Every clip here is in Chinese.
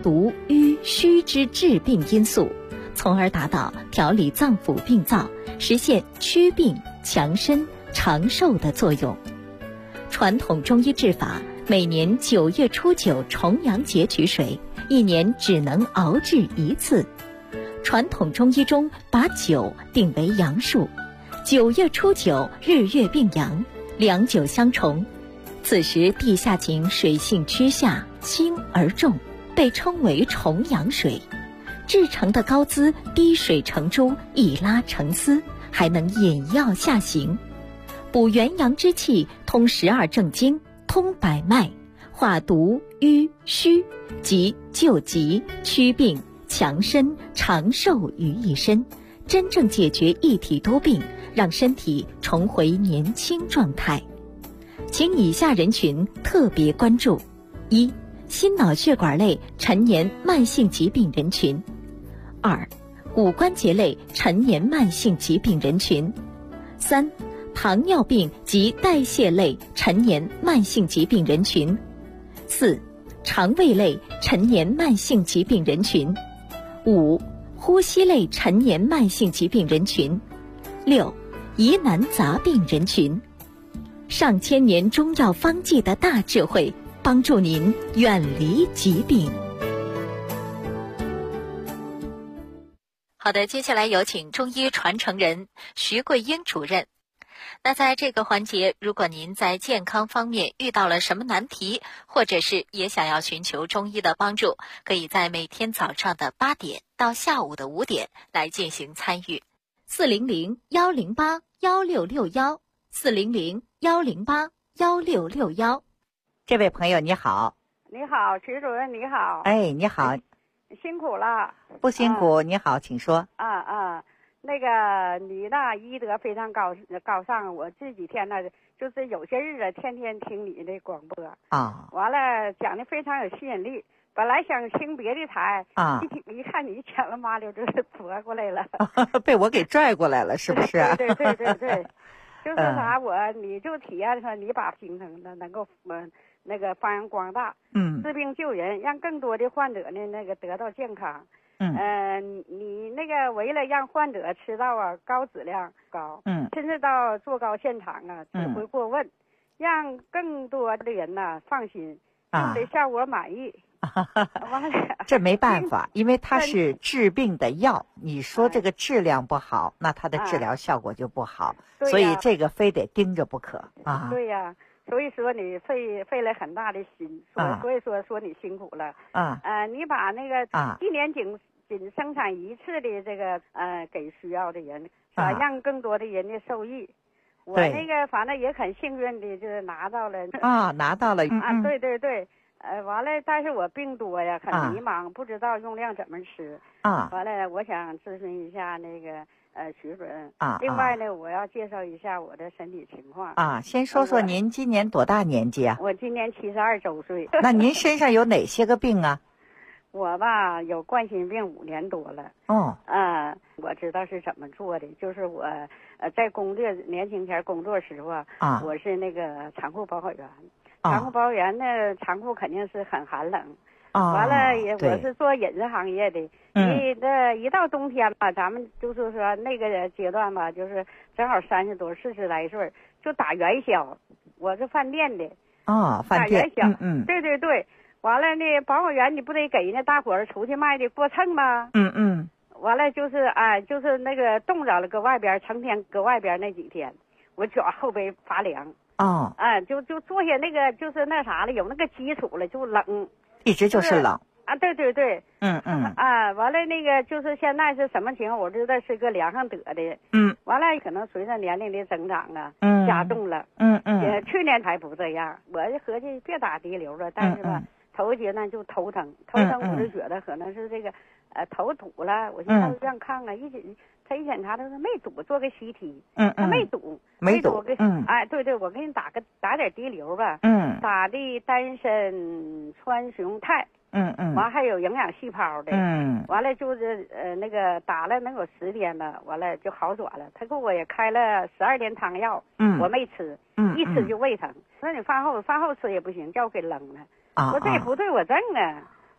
毒瘀虚之致病因素，从而达到调理脏腑病灶、实现祛病强身长寿的作用。传统中医治法，每年9月初9重阳节取水，一年只能熬制一次。传统中医中把9定为阳数，9月初9日月并阳，两9相重。此时地下井水性趋下，轻而重，被称为重阳水。制成的膏滋滴水成珠，一拉成丝，还能引药下行，补元阳之气，通12正经，通百脉，化毒瘀虚，及救急祛病强身长寿于一身，真正解决一体多病，让身体重回年轻状态。请以下人群特别关注：一、心脑血管类陈年慢性疾病人群；二、骨关节类陈年慢性疾病人群；三、糖尿病及代谢类陈年慢性疾病人群；四、肠胃类陈年慢性疾病人群；五、呼吸类陈年慢性疾病人群；六、疑难杂病人群。上千年中药方剂的大智慧，帮助您远离疾病。好的，接下来有请中医传承人徐桂英主任。那在这个环节，如果您在健康方面遇到了什么难题，或者是也想要寻求中医的帮助，可以在每天早上的8点到下午的5点来进行参与。400-108-1661，400-108-1661。 这位朋友你好。 你好，徐主任你好。 哎，你好。 辛苦了。 不辛苦，你好，请说。 那个你那医德非常高尚，我这几天呢，就是有些日子天天听你的广播啊， 完了讲的非常有吸引力。本来想听别的台啊，一看你讲了麻溜，就是夺过来了， 被我给拽过来了，是不是？ 对，就是啥你就体验说你把精神的能够那个发扬光大，治病救人，让更多的患者呢那个得到健康。你那个为了让患者吃到高质量高，甚至到做高现场指挥过问，让更多的人放心，用的效果满意。 这没办法，因为它是治病的药，你说这个质量不好，那它的治疗效果就不好，所以这个非得盯着不可啊。 对呀，所以说你费了很大的心，所以说你辛苦了你把那个一年仅生产一次的这个给需要的人让更多的人的受益。我那个反正也很幸运的就是拿到了对完了，但是我病多呀，很迷茫，不知道用量怎么吃完了我想咨询一下那个徐主任另外呢我要介绍一下我的身体情况先说说您今年多大年纪啊？ 我今年72周岁。 那您身上有哪些个病啊？ 我有冠心病5年多了。我知道是怎么做的，就是我在年轻前工作时候我是那个仓库保管员。仓库保管员呢，仓库肯定是很寒冷。完了我是做饮食行业的。一到冬天吧，咱们就是说那个阶段吧，就是正好30多40来岁，就打元宵。我是饭店的。 饭店。 打元宵。对。完了呢，保管员你不得给那大伙儿出去卖的过秤吗？完了就是就是那个冻着了，搁外边成天搁外边那几天，我脚后背发凉。就坐下那个就是那啥了，有那个基础了，就冷， 一直就是冷对。完了那个就是现在是什么情况？我知道是个凉上得的。完了可能随着年龄的增长加重了。去年还不这样，我就合计别打滴流了，但是吧。头一阶段就头疼，我就觉得可能是这个头堵了，我就上医院看看，他一检查他说没堵，做个 CT，他没堵，对，我给你打点滴流吧，打的丹参、川芎肽，完还有营养细胞的，完了就是那个打了能有10天了，完了就好转了。他给我也开了12天汤药，我没吃，一吃就胃疼，说你饭后吃也不行，叫我给扔了。我这也不对我正呢，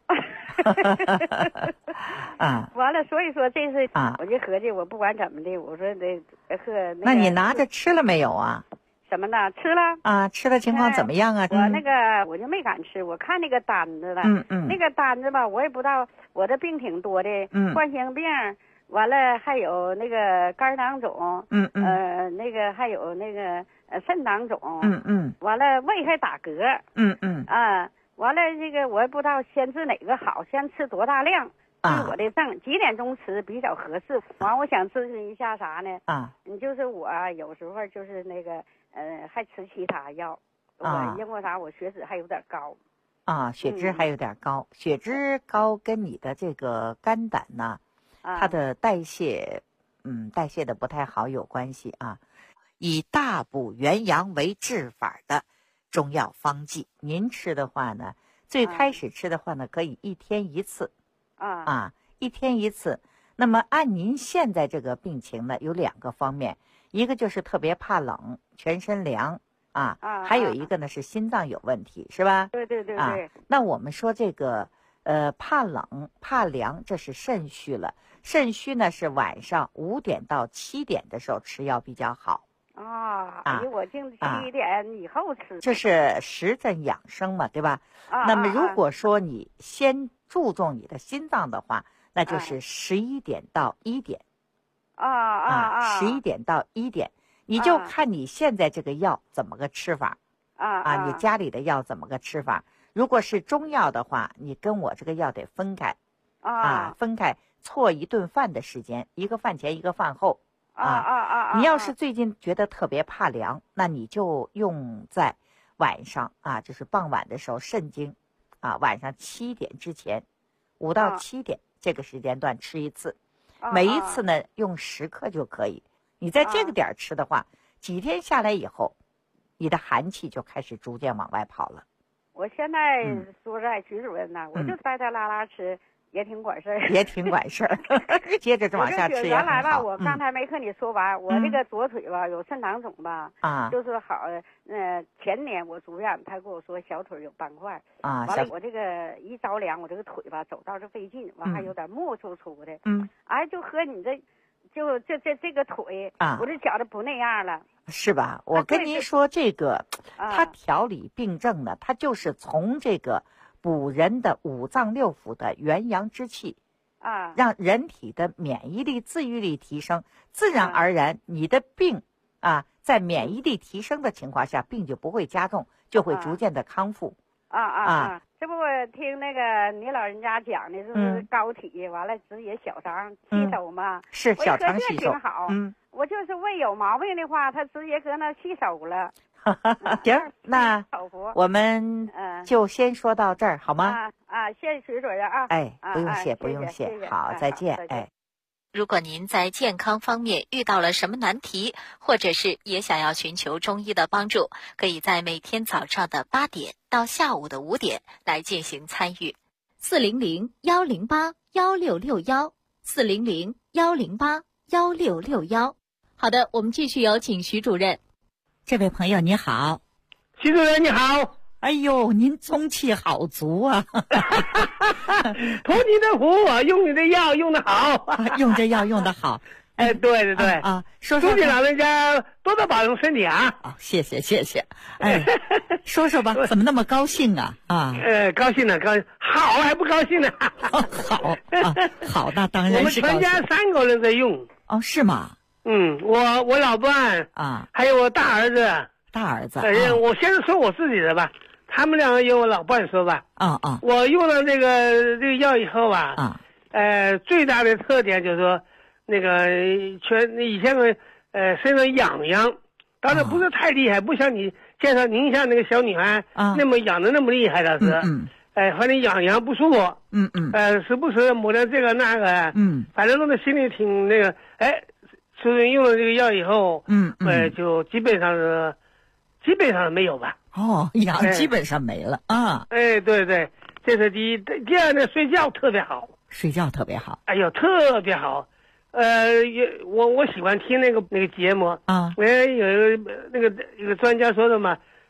啊， 完了，所以说这是我就合计，我不管怎么的，我说得喝。 那你拿着吃了没有啊？ 什么呢？吃了啊，吃的情况怎么样啊？ 我就没敢吃，我看那个单子了，那个单子吧，我也不知道，我这病挺多的，冠心病，完了还有那个肝囊肿，那个还有那个肾囊肿，完了胃还打嗝，完了这个我也不知道先治哪个好，先吃多大量。我的症几点钟吃比较合适？完，我想咨询一下啥呢？你就是我有时候就是那个还吃其他药，因为啥？我血脂还有点高。 血脂还有点高，血脂高跟你的这个肝胆呢，它的代谢的不太好有关系啊。以大补元阳为治法的中药方剂，您吃的话呢，最开始吃的话呢，可以1天1次。1天1次。那么按您现在这个病情呢，有2个方面，一个就是特别怕冷，全身凉还有一个呢是心脏有问题，是吧？ 对对。 那我们说这个怕冷怕凉，这是肾虚了。肾虚呢是晚上5点到7点的时候吃药比较好。 我净7点以后吃。 这是实证养生嘛，对吧？那么如果说你先注重你的心脏的话，那就是11点到1点。11点到1点，你就看你现在这个药怎么个吃法。你家里的药怎么个吃法？如果是中药的话，你跟我这个药得分开。分开错1顿饭的时间，一个饭前一个饭后。你要是最近觉得特别怕凉，那你就用在晚上就是傍晚的时候肾经晚上7点之前，5到7点这个时间段吃1次，每一次呢用10克就可以。你在这个点吃的话，几天下来以后，你的寒气就开始逐渐往外跑了。 我现在说在徐主任呢，我就带他拉吃。也挺管事儿，接着往下吃也很好。原来吧，我刚才没和你说完，我这个左腿吧有肾囊肿吧，就是好，前年我住院，他跟我说小腿有斑块，完了我这个一着凉，我这个腿吧走道就费劲，完还有点木粗粗的，就和你这个腿，我这觉得不那样了， 是吧？我跟您说这个，它调理病症呢，它就是从这个。补人的5脏6腑的元阳之气让人体的免疫力自愈力提升，自然而然你的病在免疫力提升的情况下，病就不会加重，就会逐渐的康复。 这不我听那个你老人家讲的，就是高体完了直接小肠吸收嘛， 是小肠吸收挺好。我就是胃有毛病的话，他直接搁那吸收了。 行，那我们就先说到这儿好吗？ 谢谢徐主任不用谢，好，再见。 如果您在健康方面遇到了什么难题，或者是也想要寻求中医的帮助，可以在每天早上的8点到下午的5点来进行参与。400-108-1661，400-108-1661。好的，我们继续有请徐主任。这位朋友你好。 徐主任你好。 哎呦，您中气好足啊！ 托你的福，我用你的药用得好， 用这药用得好。 对说祝你老人家多多保重身体啊！ 谢谢。说说吧，怎么那么高兴啊？ 高兴了，好还不高兴呢？ 好，那当然是高兴。 我们全家3个人在用。 是吗？ 我老伴还有我大儿子。我先说我自己的吧，他们2个用我老伴说吧。我用了这个药以后吧，最大的特点就是说，那个以前身上痒，当然不是太厉害，不像你介绍您像那个小女孩那么痒的那么厉害的是。反正痒不舒服。时不时抹点这个那个。反正弄得心里挺那个。所以用了这个药以后，就基本上没有吧。 痒基本上没了对，这是第一。第二呢，睡觉特别好。 哎呦，特别好。我喜欢听那个节目有一个专家说的嘛，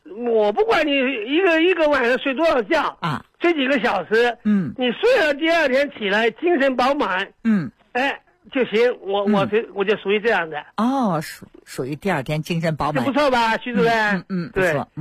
我不管你一个晚上睡多少觉啊，睡几个小时，你睡了第二天起来精神饱满，就行。我就属于这样的。 哦，属于第二天精神饱满， 不错吧，徐主任？对， 不错。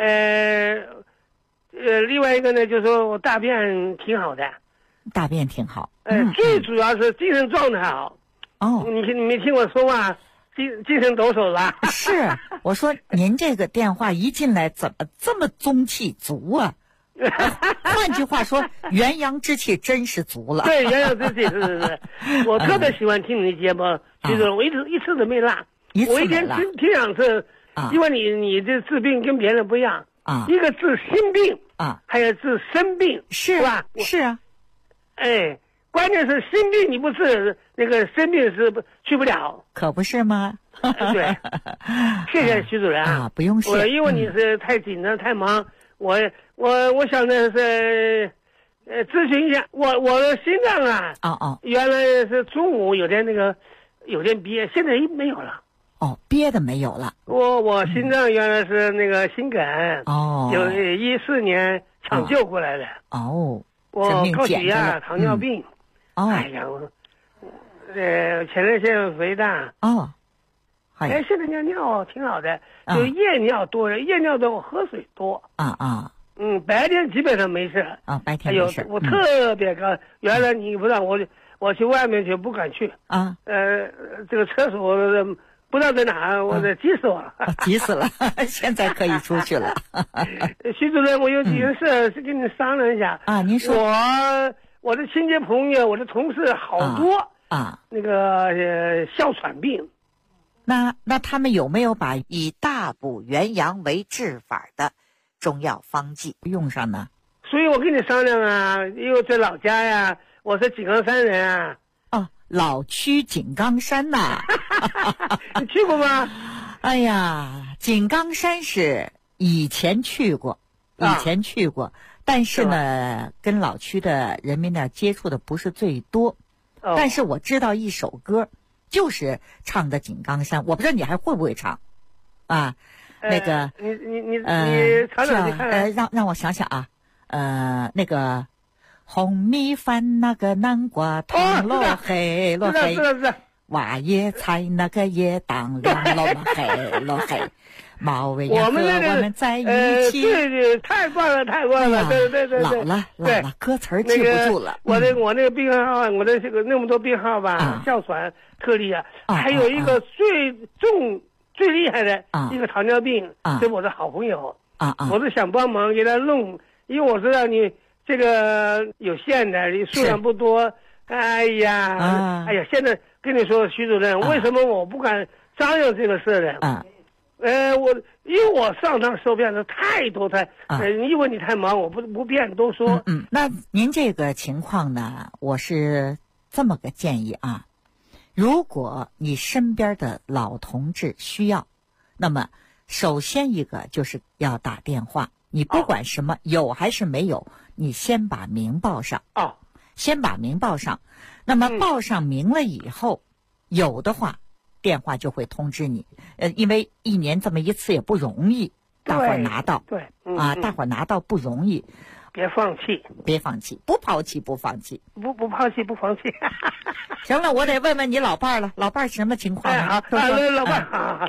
另外一个呢，就是说我大便挺好的。 大便挺好。 最主要是精神状态好。哦，你没听我说话？精神抖擞了。 是，我说您这个电话一进来怎么这么中气足啊？换句话说，元阳之气真是足了。 对，元阳之气是，我特别喜欢听你的节目，就是我一次都没落，我一天听2次，因为你这治病跟别人不一样啊，一个治心病啊，还有治身病， 是吧？ 是啊， 关键是心病你不治，那个身病是去不了， 可不是吗？ 对，谢谢徐主任啊，不用谢。 因为你是太紧张太忙，我想的是咨询一下，我的心脏啊，原来是中午有点憋，现在没有了。 哦，憋的没有了。 我心脏原来是那个心梗，有14年抢救过来的。我高血压、糖尿病。哎呀，前列腺肥大。现在尿挺好的，就夜尿多，夜尿多我喝水多。白天基本上没事。 白天没事。 我特别高，原来你不让我去外面去不敢去。这个厕所不知道在哪，我急死我了。 急死了，现在可以出去了。 徐主任，我有几个事是跟你商量一下。 您说。 我的亲戚朋友，我的同事好多那个哮喘病。 那他们有没有把以大补元阳为治法的中药方剂用上呢？ 所以我跟你商量啊，因为在老家呀，我是井冈山人啊。 老区井冈山呐。 你去过吗？ 哎呀，井冈山是以前去过，但是呢，跟老区的人民呢接触的不是最多。但是我知道一首歌，就是唱的井冈山，我不知道你还会不会唱啊？那个你唱两句看。 让我想想啊，那个红米饭那个南瓜汤落黑，挖野菜那个野当凉落黑。毛尾呀，和我们在一起。 对，太棒了，对。 老了，歌词记不住了。 我那个病号，我的这个那么多病号吧，哮喘特厉害，还有一个最厉害的一个糖尿病，是我的好朋友。我是想帮忙给他弄，因为我知道你这个有限的，你数量不多。哎呀，现在跟你说，徐主任，为什么我不敢张扬这个事呢？因为我上趟受骗的太多，因为你太忙，我不便多说。 那您这个情况呢，我是这么个建议啊，如果你身边的老同志需要，那么首先一个就是要打电话，你不管什么有还是没有，你先把名报上。先把名报上，那么报上名了以后，有的话电话就会通知你，因为1年这么一次也不容易，大伙儿拿到，大伙儿拿到不容易， 别放弃， 不抛弃，不放弃， 不抛弃，不放弃。 行了，我得问问你老伴儿了，老伴儿什么情况？ 好，老伴儿。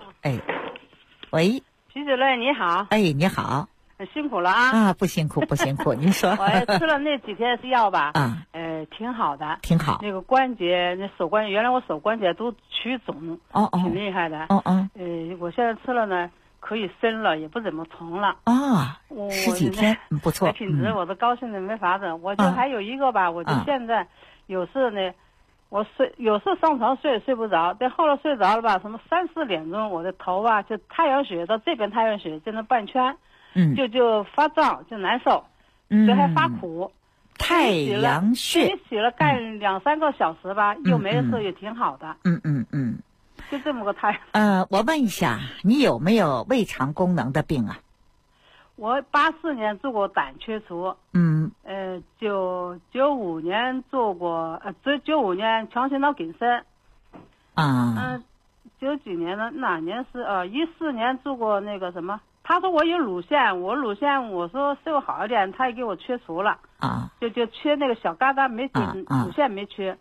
喂， 徐主任你好。 你好。 辛苦了啊！ 不辛苦，您说。 我吃了那几天是药吧？挺好的， 挺好。 那个关节，原来我手关节都曲肿，挺厉害的。我现在吃了呢，可以伸了，也不怎么疼了。 10几天，不错。 挺值，我都高兴的没法子。我就还有一个吧，我就现在有时呢，有时上床睡不着，但后来睡着了吧，什么3、4点钟，我的头啊就太阳穴到这边太阳穴就那半圈。就发胀，就难受，就还发苦。 太阳穴， 你洗了干2、3个小时吧，又没事，也挺好的。就这么个太阳。 我问一下，你有没有胃肠功能的病啊？ 我84年做过胆切除。95年做过95年强心脑梗塞。90几年的哪年是14年做过那个什么。 他说我有乳腺，我说瘦好一点，他也给我切除了啊，就切那个小疙瘩没乳腺没切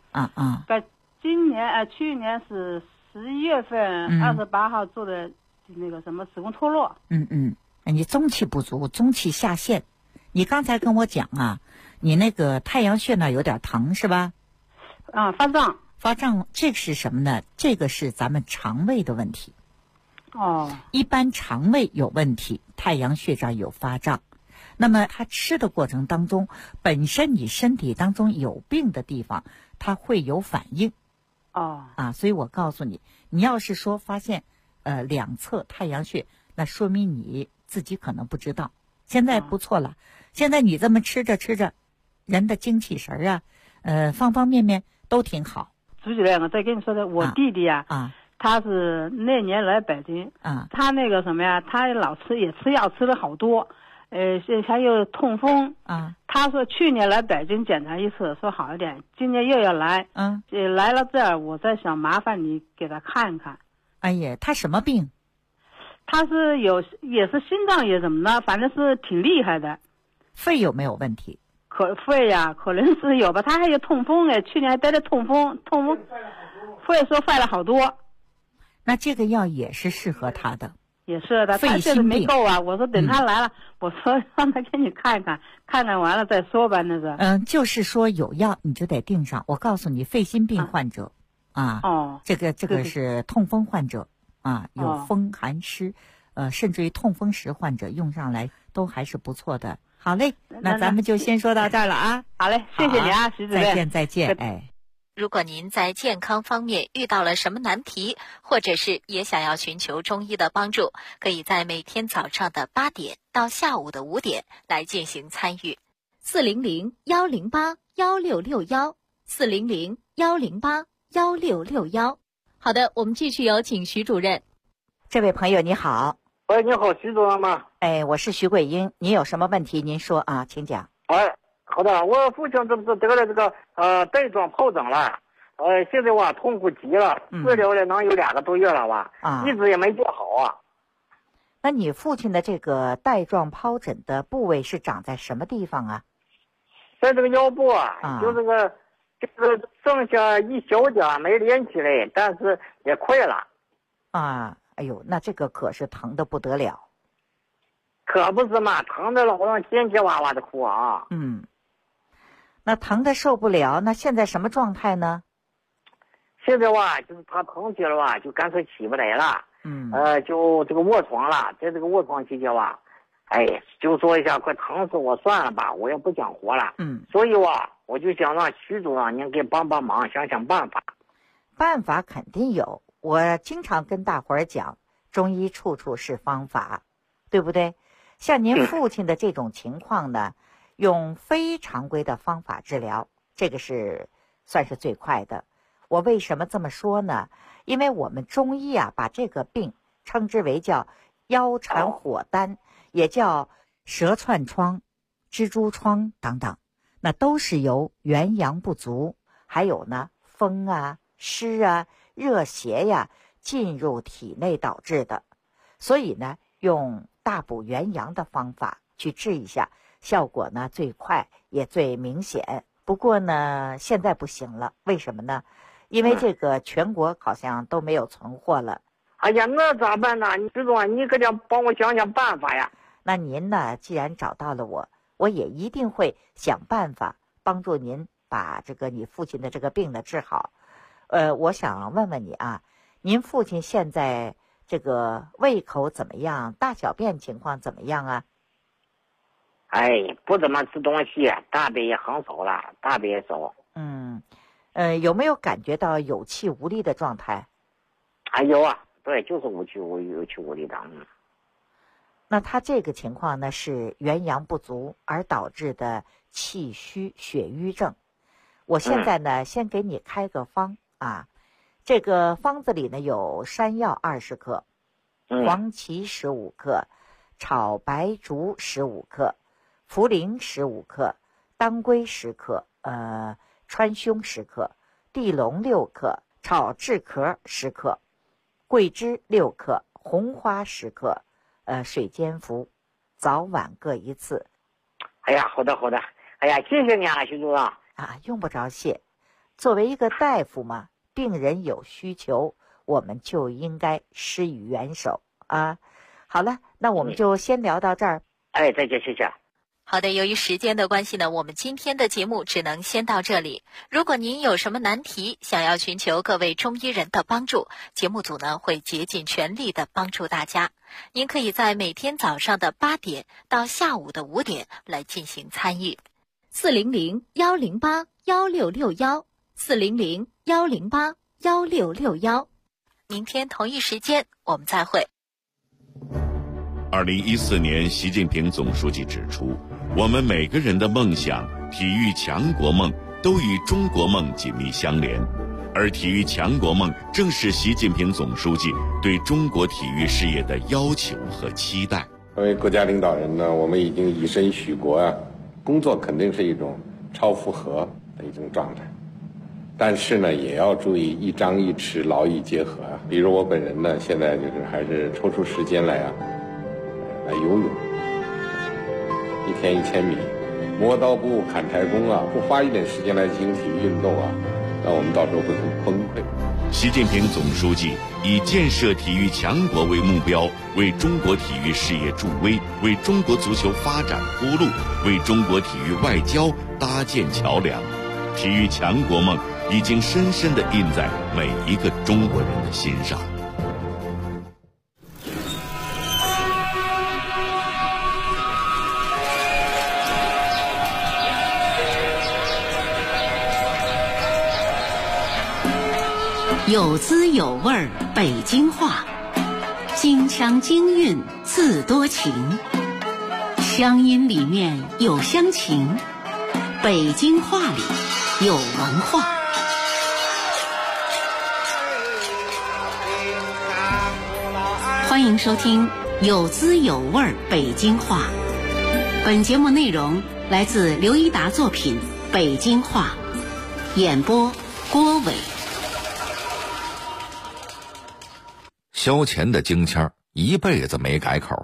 去年是11月份28号做的那个什么子宫脱落。 你中气不足，中气下陷。你刚才跟我讲啊，你那个太阳穴那有点疼是吧？发胀，这是什么呢？这个是咱们肠胃的问题。一般肠胃有问题，太阳穴这儿有发胀，那么他吃的过程当中，本身你身体当中有病的地方，它会有反应。所以我告诉你，你要是说发现两侧太阳穴，那说明你自己可能不知道。现在不错了，现在你这么吃着，人的精气神方方面面都挺好。 朱主任，我再跟你说的，我弟弟他是那年来北京，他那个什么呀，他老吃药，吃了好多，还有痛风他说去年来北京检查一次，说好一点，今年又要来，来了这儿，我在想麻烦你给他看看。 哎呀，他什么病？ 他是也是心脏也怎么了，反正是挺厉害的。 肺有没有问题？ 肺呀，可能是有吧。他还有痛风去年还得了痛风，肺说犯了好多。 那这个药也是适合他的。 也是的，他现在没够啊。我说等他来了，我说让他给你看看完了再说吧。那个就是说有药你就得定上。我告诉你，肺心病患者这个是痛风患者有风寒湿甚至于痛风石患者用上来都还是不错的。好嘞，那咱们就先说到这儿了啊。 好嘞，谢谢你啊，徐主任。 再见。 如果您在健康方面遇到了什么难题，或者是也想要寻求中医的帮助，可以在每天早上的8点到下午的5点来进行参与。400-108-1661，400-108-1661。好的，我们继续有请徐主任。 这位朋友你好。 喂，你好，徐主任吗？ 我是徐桂英，你有什么问题您说啊，请讲。 好的，我父亲这不是得了这个带状疱疹了，现在痛苦极了，治疗了能有2个多月了吧，一直也没治好啊。 那你父亲的这个带状疱疹的部位是长在什么地方啊？ 在这个腰部就是剩下一小点没连起来，但是也快了。 哎呦，那这个可是疼得不得了。 可不是嘛，疼的老让天天哇哇的哭啊。 那疼的受不了，那现在什么状态呢？ 现在就是他疼起了就干脆起不来了。就这个卧床了，在这个卧床期间就说一下，快疼死我算了吧，我也不想活了。所以我就想让徐主任您给帮忙，想想办法。 办法肯定有，我经常跟大伙儿讲，中医处处是方法，对不对？像您父亲的这种情况呢，用非常规的方法治疗，这个是算是最快的。我为什么这么说呢？因为我们中医把这个病称之为叫腰缠火丹，也叫蛇窜疮、蜘蛛疮等等，那都是由元阳不足，还有呢风湿热邪进入体内导致的。所以呢，用大补元阳的方法去治一下，效果呢最快也最明显。不过呢，现在不行了，为什么呢？因为这个全国好像都没有存货了。 哎呀，那咋办呢？你知道你可得帮我想想办法呀。 那您呢，既然找到了我也一定会想办法帮助您把你父亲的这个病呢治好。我想问问你您父亲现在这个胃口怎么样？大小便情况怎么样啊？ 不怎么吃东西，大便也很少了，大便也少。 有没有感觉到有气无力的状态？ 有对，就是有气无力的。 那他这个情况呢，是元阳不足而导致的气虚血瘀症。我现在呢，先给你开个方这个方子里呢有山药20克，黄芪15克，炒白术15克，茯苓15克，当归10克，川芎10克，地龙6克，炒炙壳10克，桂枝6克，红花10克， 水煎服，早晚各1次。 哎呀，好的。哎呀，谢谢你啊，徐组长。 用不着谢。作为一个大夫嘛，病人有需求，我们就应该施以援手啊。好了，那我们就先聊到这儿。 再见，谢谢。 好的，由于时间的关系呢，我们今天的节目只能先到这里。如果您有什么难题，想要寻求各位中医人的帮助，节目组呢会竭尽全力的帮助大家。您可以在每天早上的8点到下午的5点来进行参与。400-108-1661，400-108-1661。明天同一时间我们再会。 2014年，习近平总书记指出，我们每个人的梦想、体育强国梦都与中国梦紧密相连，而体育强国梦正是习近平总书记对中国体育事业的要求和期待。 作为国家领导人呢，我们已经以身许国啊，工作肯定是一种超负荷的一种状态，但是呢，也要注意一张一弛，劳逸结合啊。比如我本人呢，现在还是抽出时间来游泳，1天1000米，磨刀不误砍柴工啊，不花一点时间来进行体育运动啊，那我们到时候会很崩溃。 习近平总书记以建设体育强国为目标，为中国体育事业助威，为中国足球发展铺路，为中国体育外交搭建桥梁。体育强国梦已经深深地印在每一个中国人的心上。 有滋有味北京话，京腔京韵自多情，乡音里面有乡情，北京话里有文化。欢迎收听有滋有味北京话。本节目内容来自刘一达作品《北京话》，演播郭伟。 萧乾的京腔一辈子没改口。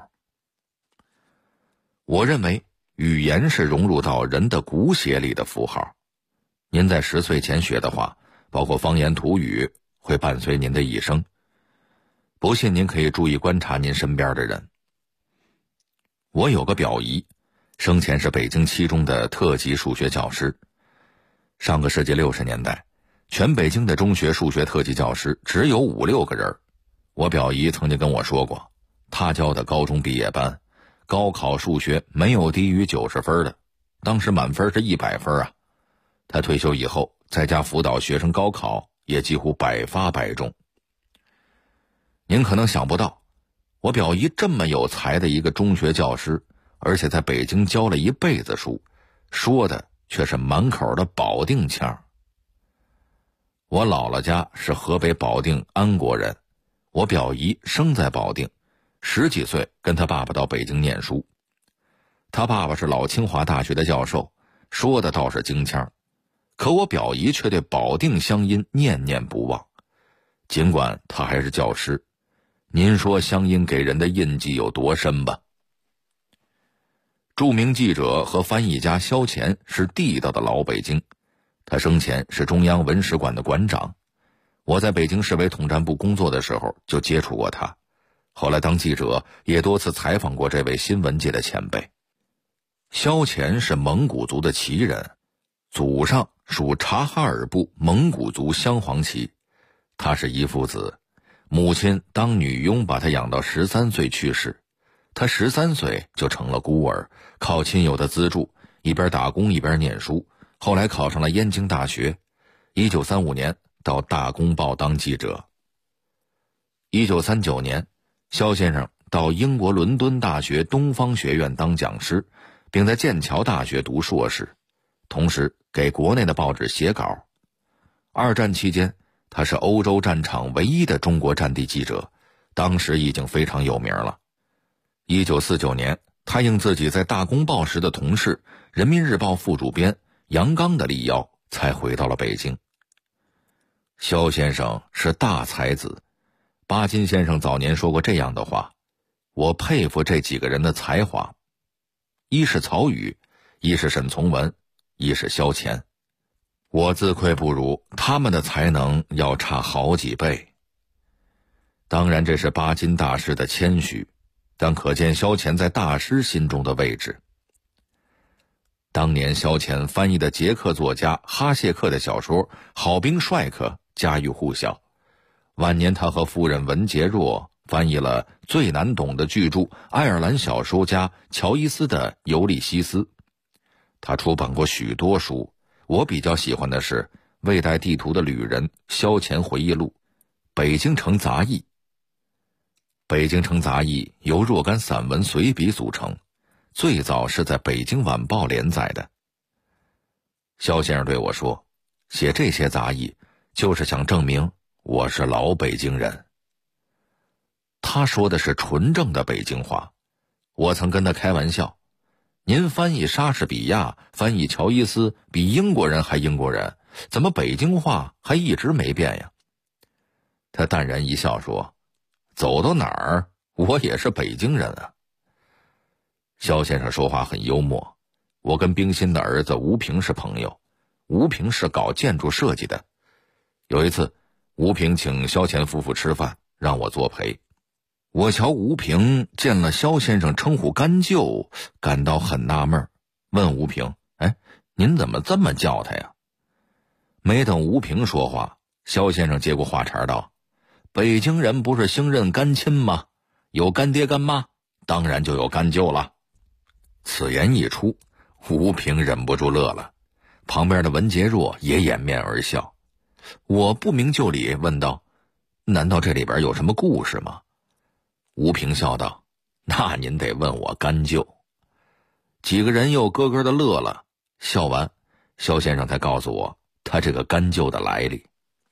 我认为语言是融入到人的骨血里的符号。您在10岁前学的话，包括方言土语，会伴随您的一生。不信您可以注意观察您身边的人。我有个表姨，生前是北京7中的特级数学教师。上个世纪60年代，全北京的中学数学特级教师只有5-6个人。我表姨曾经跟我说过，她教的高中毕业班，高考数学没有低于90分的，当时满分是100分啊。她退休以后，在家辅导学生高考，也几乎百发百中。您可能想不到，我表姨这么有才的一个中学教师，而且在北京教了一辈子书，说的却是满口的保定腔。我姥姥家是河北保定安国人，我表姨生在保定，10几岁跟他爸爸到北京念书。他爸爸是老清华大学的教授，说的倒是京腔，可我表姨却对保定乡音念念不忘。尽管他还是教师，您说乡音给人的印记有多深吧？著名记者和翻译家萧乾是地道的老北京，他生前是中央文史馆的馆长。我在北京市委统战部工作的时候就接触过他，后来当记者也多次采访过这位新闻界的前辈。萧乾是蒙古族的旗人，祖上属察哈尔部蒙古族镶黄旗。他是一父子，母亲当女佣把他养到13岁去世，他13岁就成了孤儿，靠亲友的资助，一边打工一边念书，后来考上了燕京大学。1935年到大公报当记者。1939年，萧先生到英国伦敦大学东方学院当讲师，并在剑桥大学读硕士，同时给国内的报纸写稿。2战期间，他是欧洲战场唯一的中国战地记者，当时已经非常有名了。1949年，他应自己在大公报时的同事人民日报副主编杨刚的力邀，才回到了北京。萧先生是大才子，巴金先生早年说过这样的话： 我佩服这几个人的才华，一是曹禺，一是沈从文，一是萧乾。我自愧不如，他们的才能要差好几倍。当然这是巴金大师的谦虚，但可见萧乾在大师心中的位置。当年萧乾翻译的捷克作家哈谢克的小说《好兵帅克》家喻户晓，晚年他和夫人文洁若翻译了最难懂的巨著爱尔兰小说家乔伊斯的《尤利西斯》。他出版过许多书，我比较喜欢的是《未带地图的旅人》萧乾回忆录、《北京城杂役》。《北京城杂役》由若干散文随笔组成，最早是在《北京晚报》连载的。萧先生对我说，写这些杂役就是想证明我是老北京人。他说的是纯正的北京话，我曾跟他开玩笑，您翻译莎士比亚、翻译乔伊斯比英国人还英国人，怎么北京话还一直没变呀？他淡然一笑说，走到哪儿我也是北京人啊。萧先生说话很幽默，我跟冰心的儿子吴平是朋友，吴平是搞建筑设计的。有一次吴平请萧乾夫妇吃饭，让我作陪。我瞧吴平见了萧先生称呼干舅，感到很纳闷，问吴平，您怎么这么叫他呀？没等吴平说话，萧先生接过话茬道，北京人不是兴认干亲吗？有干爹干妈，当然就有干舅了。此言一出，吴平忍不住乐了，旁边的文洁若也掩面而笑。我不明就里问道，难道这里边有什么故事吗？吴平笑道，那您得问我干舅。几个人又咯咯的乐了，笑完萧先生才告诉我他这个干舅的来历。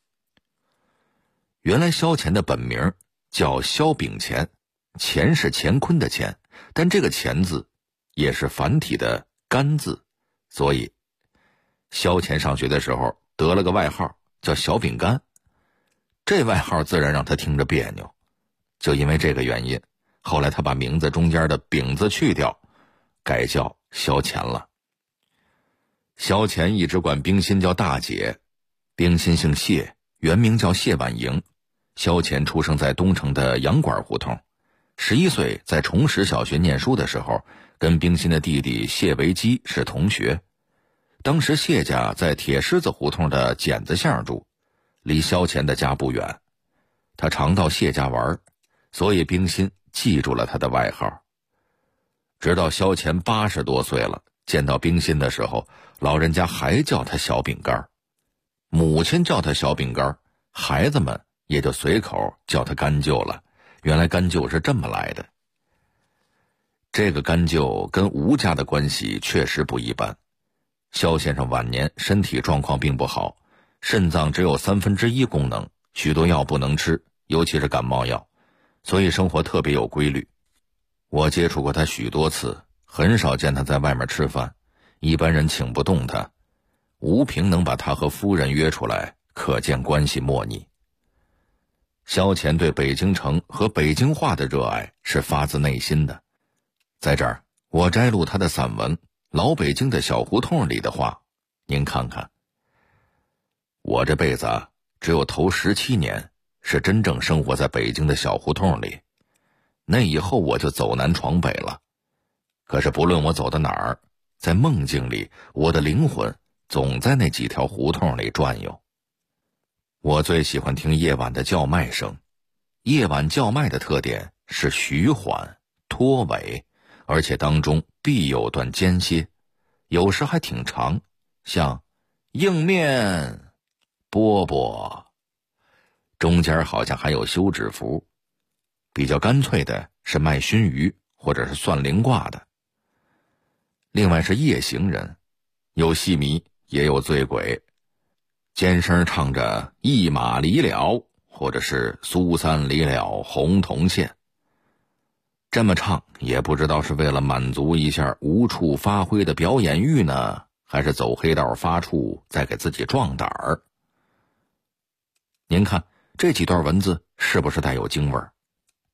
原来萧乾的本名叫萧秉乾，乾是乾坤的乾，但这个乾字也是繁体的干字，所以萧乾上学的时候得了个外号叫小饼干，这外号自然让他听着别扭。就因为这个原因，后来他把名字中间的饼字去掉，改叫萧乾了。萧乾一直管冰心叫大姐，冰心姓谢，原名叫谢婉莹。萧乾出生在东城的洋馆胡同，11岁在崇实小学念书的时候，跟冰心的弟弟谢维基是同学。当时谢家在铁狮子胡同的剪子巷住，离萧乾的家不远。他常到谢家玩，所以冰心记住了他的外号。直到萧乾80多岁了，见到冰心的时候，老人家还叫他小饼干，母亲叫他小饼干，孩子们也就随口叫他干舅了。原来干舅是这么来的。这个干舅跟吴家的关系确实不一般。萧先生晚年身体状况并不好，肾脏只有1/3功能，许多药不能吃，尤其是感冒药，所以生活特别有规律。我接触过他许多次，很少见他在外面吃饭，一般人请不动他。吴平能把他和夫人约出来，可见关系莫逆。萧乾对北京城和北京话的热爱是发自内心的。在这儿我摘录他的散文《老北京的小胡同》里的话，您看看。我这辈子只有头17年是真正生活在北京的小胡同里，那以后我就走南闯北了。可是不论我走到哪儿，在梦境里，我的灵魂总在那几条胡同里转悠。我最喜欢听夜晚的叫卖声，夜晚叫卖的特点是徐缓、拖尾，而且当中必有段间歇，有时还挺长，像硬面饽饽，中间好像还有休止符。比较干脆的是卖熏鱼或者是算灵卦的。另外是夜行人，有戏迷也有醉鬼，尖声唱着一马离了，或者是苏三离了红铜线。这么唱也不知道是为了满足一下无处发挥的表演欲呢，还是走黑道发怵再给自己壮胆儿。您看这几段文字是不是带有京味儿？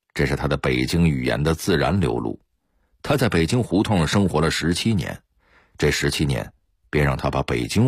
这是他的北京语言的自然流露。他在北京胡同生活了17年，这17年便让他把北京